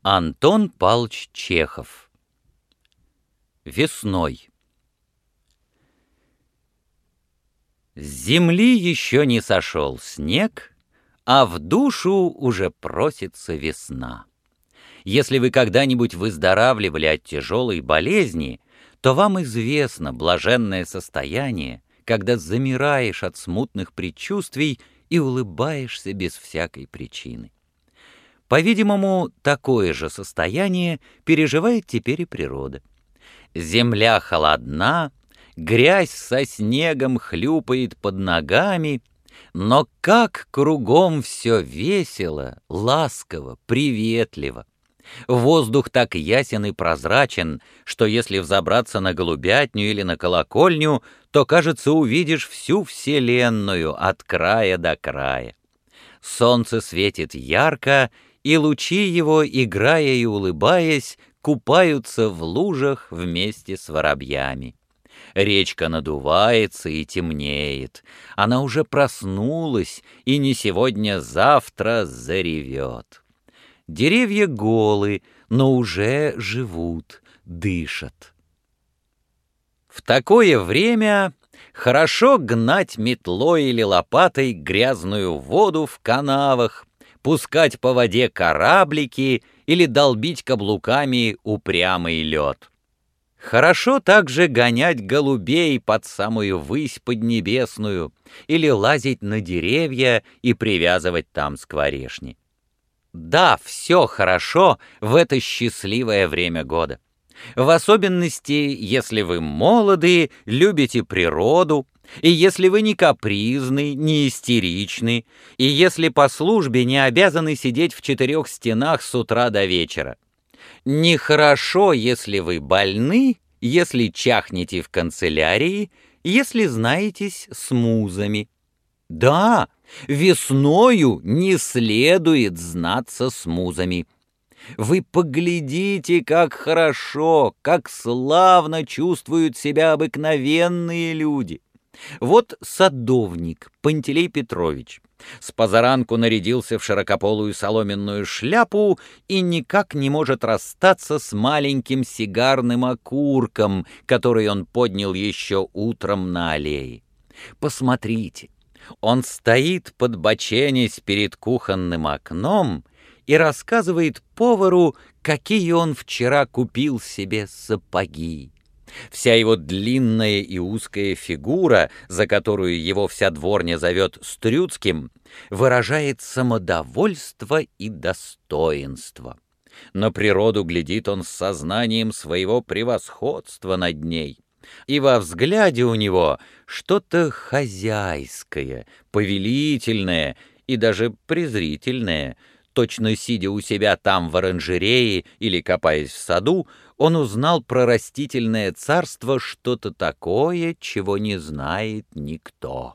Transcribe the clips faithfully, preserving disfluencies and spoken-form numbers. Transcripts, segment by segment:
Антон Палч Чехов. Весной. С земли еще не сошел снег, а в душу уже просится весна. Если вы когда-нибудь выздоравливали от тяжелой болезни, то вам известно блаженное состояние, когда замираешь от смутных предчувствий и улыбаешься без всякой причины. По-видимому, такое же состояние переживает теперь и природа. Земля холодна, грязь со снегом хлюпает под ногами, но как кругом все весело, ласково, приветливо. Воздух так ясен и прозрачен, что если взобраться на голубятню или на колокольню, то, кажется, увидишь всю вселенную от края до края. Солнце светит ярко, и лучи его, играя и улыбаясь, купаются в лужах вместе с воробьями. Речка надувается и темнеет. Она уже проснулась и не сегодня-завтра заревет. Деревья голы, но уже живут, дышат. В такое время хорошо гнать метлой или лопатой грязную воду в канавах, пускать по воде кораблики или долбить каблуками упрямый лед. Хорошо также гонять голубей под самую высь поднебесную или лазить на деревья и привязывать там скворечни. Да, все хорошо в это счастливое время года. В особенности, если вы молоды, любите природу, и если вы не капризны, не истеричны, и если по службе не обязаны сидеть в четырех стенах с утра до вечера. Нехорошо, если вы больны, если чахнете в канцелярии, если знаетесь с музами. Да, весною не следует знаться с музами. Вы поглядите, как хорошо, как славно чувствуют себя обыкновенные люди. Вот садовник Пантелей Петрович с позаранку нарядился в широкополую соломенную шляпу и никак не может расстаться с маленьким сигарным окурком, который он поднял еще утром на аллее. Посмотрите, он стоит, подбоченясь перед кухонным окном, и рассказывает повару, какие он вчера купил себе сапоги. Вся его длинная и узкая фигура, за которую его вся дворня зовет Стрюцким, выражает самодовольство и достоинство. На природу глядит он с сознанием своего превосходства над ней, и во взгляде у него что-то хозяйское, повелительное и даже презрительное. Точно сидя у себя там в оранжерее или копаясь в саду, он узнал про растительное царство что-то такое, чего не знает никто.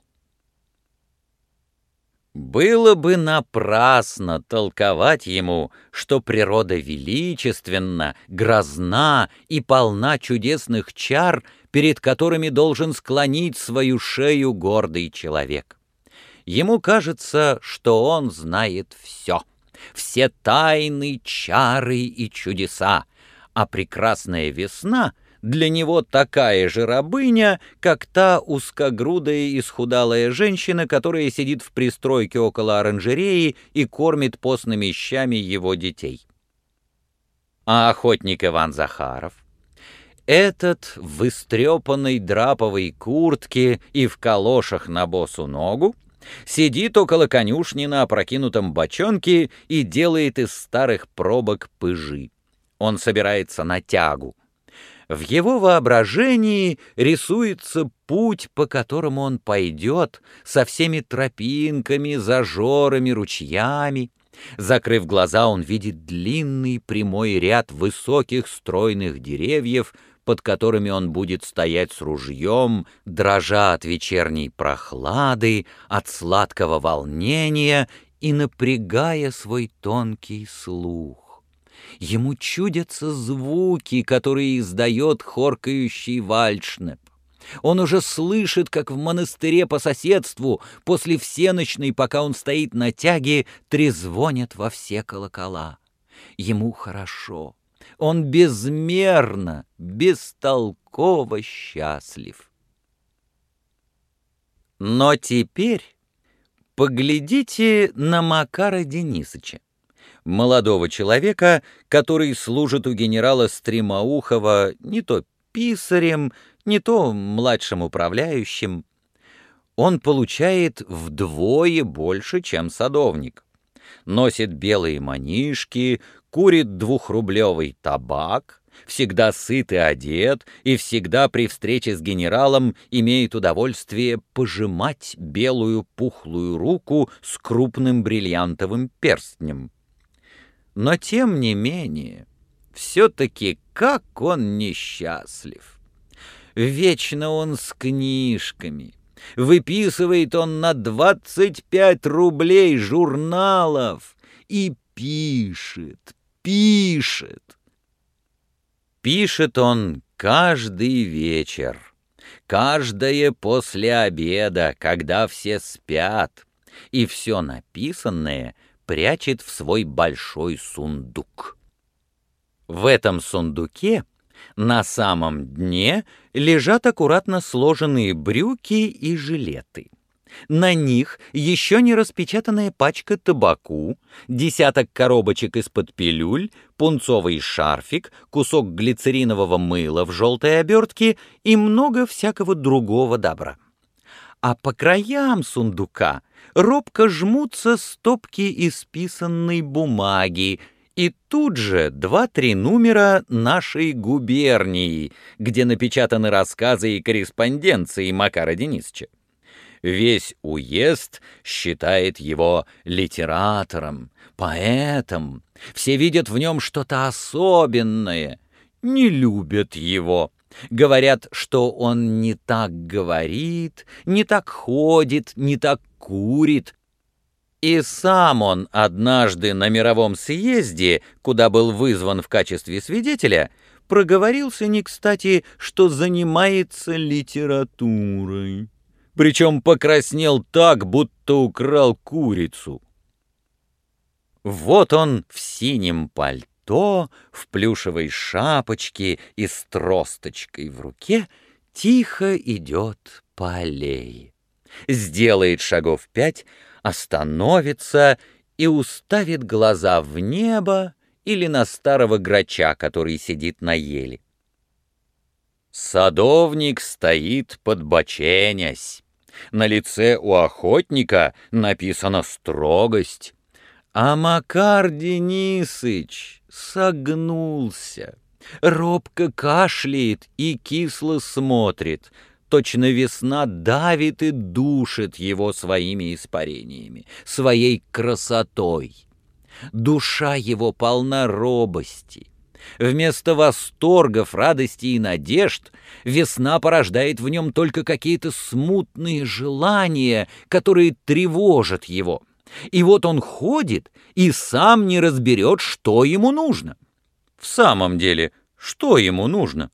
Было бы напрасно толковать ему, что природа величественна, грозна и полна чудесных чар, перед которыми должен склонить свою шею гордый человек. Ему кажется, что он знает все. Все тайны, чары и чудеса, а прекрасная весна для него такая же рабыня, как та узкогрудая исхудалая женщина, которая сидит в пристройке около оранжереи и кормит постными щами его детей. А охотник Иван Захаров? Этот в истрепанной драповой куртке и в калошах на босу ногу сидит около конюшни на опрокинутом бочонке и делает из старых пробок пыжи. Он собирается на тягу. В его воображении рисуется путь, по которому он пойдет, со всеми тропинками, зажорами, ручьями. Закрыв глаза, он видит длинный прямой ряд высоких стройных деревьев, под которыми он будет стоять с ружьем, дрожа от вечерней прохлады, от сладкого волнения и напрягая свой тонкий слух. Ему чудятся звуки, которые издает хоркающий вальшнеп. Он уже слышит, как в монастыре по соседству, после всенощной, пока он стоит на тяге, трезвонят во все колокола. Ему хорошо. Он безмерно, бестолково счастлив. Но теперь поглядите на Макара Денисыча, молодого человека, который служит у генерала Стремоухова не то писарем, не то младшим управляющим. Он получает вдвое больше, чем садовник. Носит белые манишки, курит двухрублевый табак, всегда сыт и одет, и всегда при встрече с генералом имеет удовольствие пожимать белую пухлую руку с крупным бриллиантовым перстнем. Но тем не менее, все-таки как он несчастлив! Вечно он с книжками. Выписывает он на двадцать пять рублей журналов и пишет, пишет. Пишет он каждый вечер, каждое после обеда, когда все спят, и все написанное прячет в свой большой сундук. В этом сундуке на самом дне лежат аккуратно сложенные брюки и жилеты. На них еще не распечатанная пачка табаку, десяток коробочек из-под пилюль, пунцовый шарфик, кусок глицеринового мыла в желтой обертке и много всякого другого добра. А по краям сундука робко жмутся стопки исписанной бумаги, и тут же два-три номера нашей губернии, где напечатаны рассказы и корреспонденции Макара Денисыча. Весь уезд считает его литератором, поэтом. Все видят в нем что-то особенное, не любят его. Говорят, что он не так говорит, не так ходит, не так курит. И сам он однажды на мировом съезде, куда был вызван в качестве свидетеля, проговорился не кстати, что занимается литературой. Причем покраснел так, будто украл курицу. Вот он в синем пальто, в плюшевой шапочке и с тросточкой в руке тихо идет по аллее. Сделает шагов пять, остановится и уставит глаза в небо или на старого грача, который сидит на ели. Садовник стоит подбоченясь. На лице у охотника написана строгость, а Макар Денисыч согнулся, робко кашляет и кисло смотрит. Точно весна давит и душит его своими испарениями, своей красотой. Душа его полна робости. Вместо восторгов, радости и надежд весна порождает в нем только какие-то смутные желания, которые тревожат его. И вот он ходит и сам не разберет, что ему нужно. В самом деле, что ему нужно?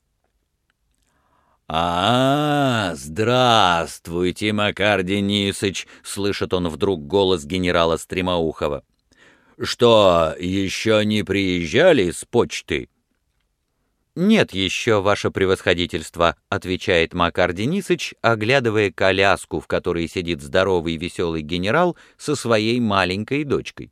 «А, здравствуйте, Макар Денисыч!» — слышит он вдруг голос генерала Стремоухова. «Что, еще не приезжали с почты?» «Нет еще, ваше превосходительство», — отвечает Макар Денисыч, оглядывая коляску, в которой сидит здоровый веселый генерал со своей маленькой дочкой.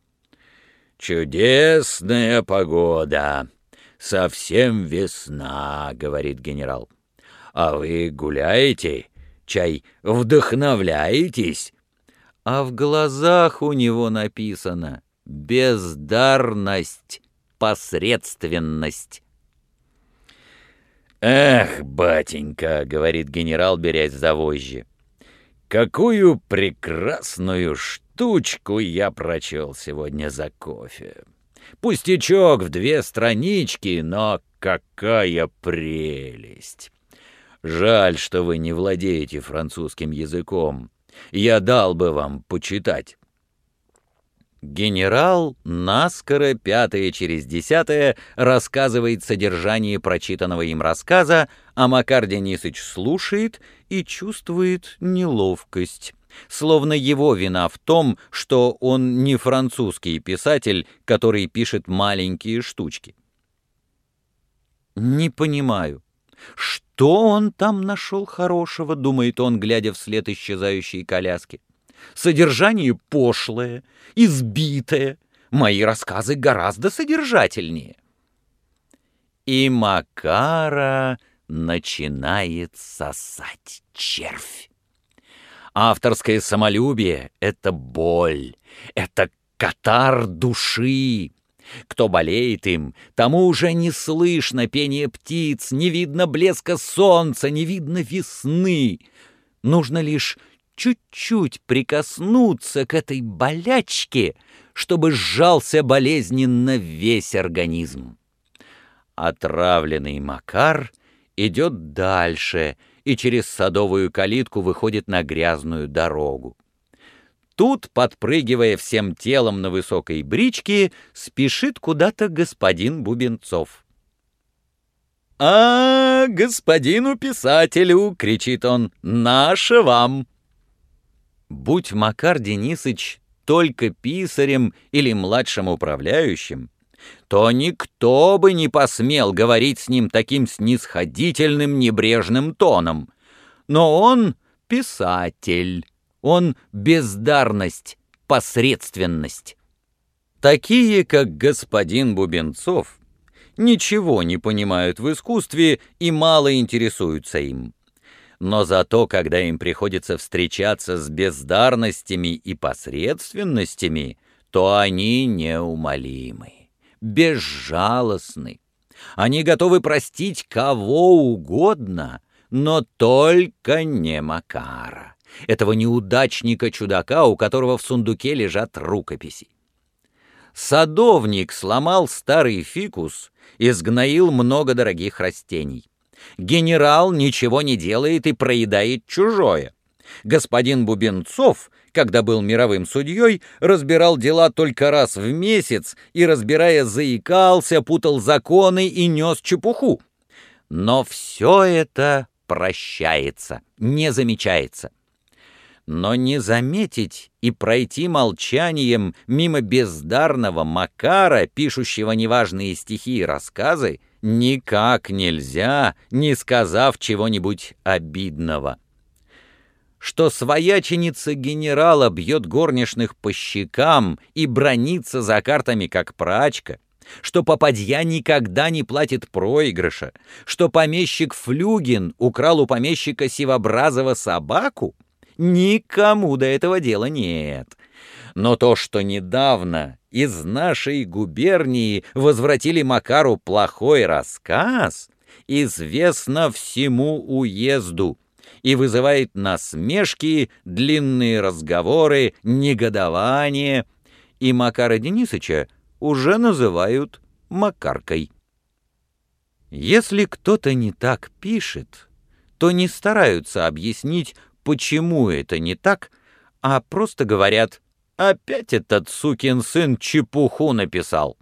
«Чудесная погода, совсем весна», — говорит генерал. «А вы гуляете? Чай, вдохновляетесь?» А в глазах у него написано «бездарность, посредственность». «Эх, батенька», — говорит генерал, берясь за вожжи, «какую прекрасную штучку я прочел сегодня за кофе. Пустячок в две странички, но какая прелесть! Жаль, что вы не владеете французским языком. Я дал бы вам почитать». Генерал наскоро, пятое через десятое, рассказывает содержание прочитанного им рассказа, а Макар Денисыч слушает и чувствует неловкость. словно его вина в том, что он не французский писатель, который пишет маленькие штучки. «Не понимаю, что он там нашел хорошего?» — думает он, глядя вслед исчезающей коляски. «Содержание пошлое, избитое. Мои рассказы гораздо содержательнее». И Макара начинает сосать червь. Авторское самолюбие — это боль, это катар души. Кто болеет им, тому уже не слышно пения птиц, не видно блеска солнца, не видно весны. Нужно лишь чуть-чуть прикоснуться к этой болячке, чтобы сжался болезненно весь организм. Отравленный Макар идет дальше и через садовую калитку выходит на грязную дорогу. Тут, подпрыгивая всем телом на высокой бричке, спешит куда-то господин Бубенцов. «А, господину писателю!» — кричит он. «Наше вам!» Будь Макар Денисыч только писарем или младшим управляющим, то никто бы не посмел говорить с ним таким снисходительным небрежным тоном. Но он писатель. Он бездарность, посредственность. Такие, как господин Бубенцов, ничего не понимают в искусстве и мало интересуются им. Но зато, когда им приходится встречаться с бездарностями и посредственностями, то они неумолимы, безжалостны. Они готовы простить кого угодно, но только не Макара, этого неудачника-чудака, у которого в сундуке лежат рукописи. Садовник сломал старый фикус и сгноил много дорогих растений. Генерал ничего не делает и проедает чужое. Господин Бубенцов, когда был мировым судьей, разбирал дела только раз в месяц и, разбирая, заикался, путал законы и нес чепуху. Но все это прощается, не замечается. Но не заметить и пройти молчанием мимо бездарного Макара, пишущего неважные стихи и рассказы, никак нельзя, не сказав чего-нибудь обидного. Что свояченица генерала бьет горничных по щекам и бранится за картами, как прачка, что попадья никогда не платит проигрыша, что помещик Флюгин украл у помещика Сивобразова собаку, никому до этого дела нет. Но то, что недавно из нашей губернии возвратили Макару плохой рассказ, известно всему уезду и вызывает насмешки, длинные разговоры, негодование, и Макара Денисыча уже называют Макаркой. Если кто-то не так пишет, то не стараются объяснить, почему это не так, а просто говорят: «Опять этот сукин сын чепуху написал».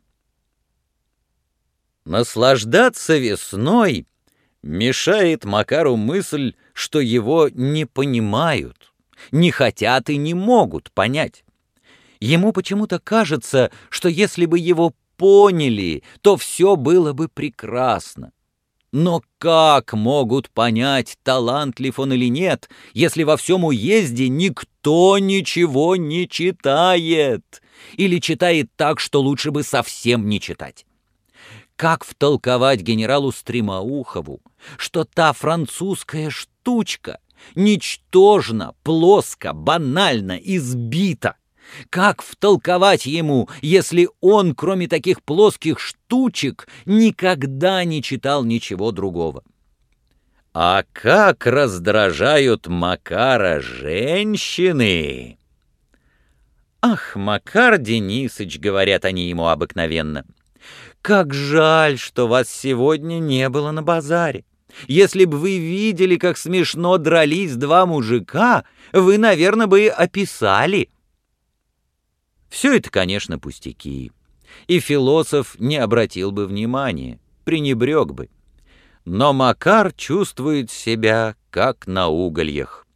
Наслаждаться весной мешает Макару мысль, что его не понимают, не хотят и не могут понять. Ему почему-то кажется, что если бы его поняли, то все было бы прекрасно. Но как могут понять, талантлив он или нет, если во всем уезде никто ничего не читает? Или читает так, что лучше бы совсем не читать? Как втолковать генералу Стремоухову, что та французская штучка ничтожна, плоско, банально, избита? Как втолковать ему, если он, кроме таких плоских штучек, никогда не читал ничего другого? А как раздражают Макара женщины! «Ах, Макар Денисыч», — говорят они ему обыкновенно, — «как жаль, что вас сегодня не было на базаре. Если бы вы видели, как смешно дрались два мужика, вы, наверное, бы описали». Все это, конечно, пустяки, и философ не обратил бы внимания, пренебрег бы. Но Макар чувствует себя, как на угольях.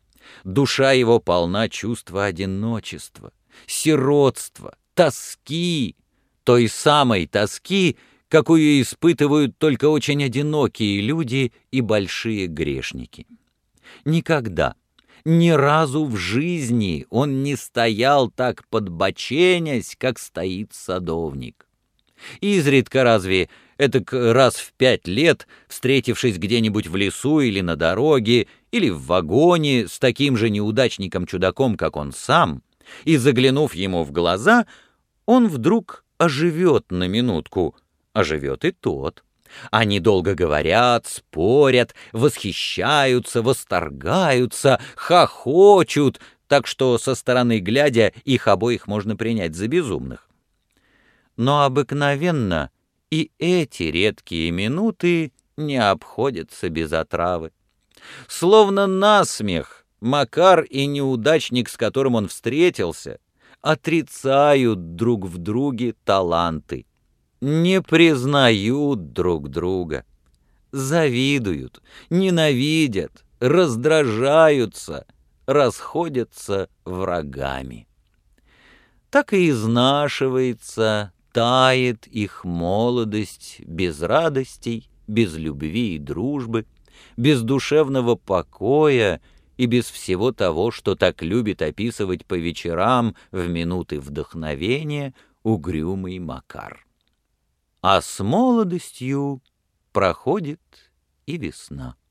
Душа его полна чувства одиночества, сиротства, тоски, той самой тоски, какую испытывают только очень одинокие люди и большие грешники. Никогда, ни разу в жизни он не стоял так подбоченясь, как стоит садовник. Изредка разве, этак раз в пять лет, встретившись где-нибудь в лесу или на дороге, или в вагоне с таким же неудачником-чудаком, как он сам, и заглянув ему в глаза, он вдруг оживет на минутку, оживет и тот. Они долго говорят, спорят, восхищаются, восторгаются, хохочут, так что со стороны глядя их обоих можно принять за безумных. Но обыкновенно и эти редкие минуты не обходятся без отравы. Словно насмех Макар и неудачник, с которым он встретился, отрицают друг в друге таланты, не признают друг друга, завидуют, ненавидят, раздражаются, расходятся врагами. Так и изнашивается, тает их молодость без радостей, без любви и дружбы, без душевного покоя и без всего того, что так любит описывать по вечерам в минуты вдохновения угрюмый Макар. А с молодостью проходит и весна.